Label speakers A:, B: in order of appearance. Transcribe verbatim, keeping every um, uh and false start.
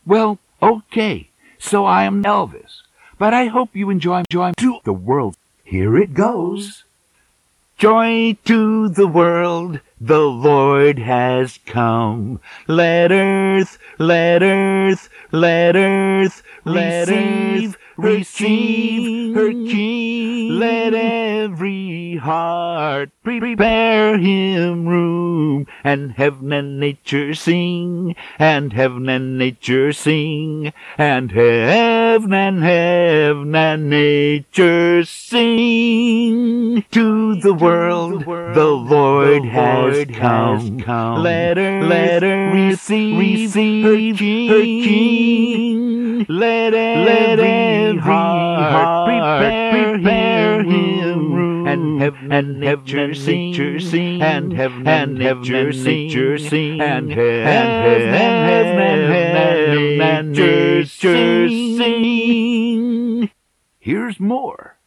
A: Well, okay, so I am Elvis, but I hope you enjoy joy to the world. Here it goes. Joy to the world, the Lord has come. Let earth, let earth, let earth receive, receive her King. Let every heart prepare him room, and heaven and nature sing, and heaven and nature sing, and heaven and heaven and nature sing. To the world, the Lord has come. Let earth, let earth receive, receive her King. Let every heart prepare, prepare him room, and heaven and nature sing, and heaven and nature sing, and heaven and nature sing. Here's more.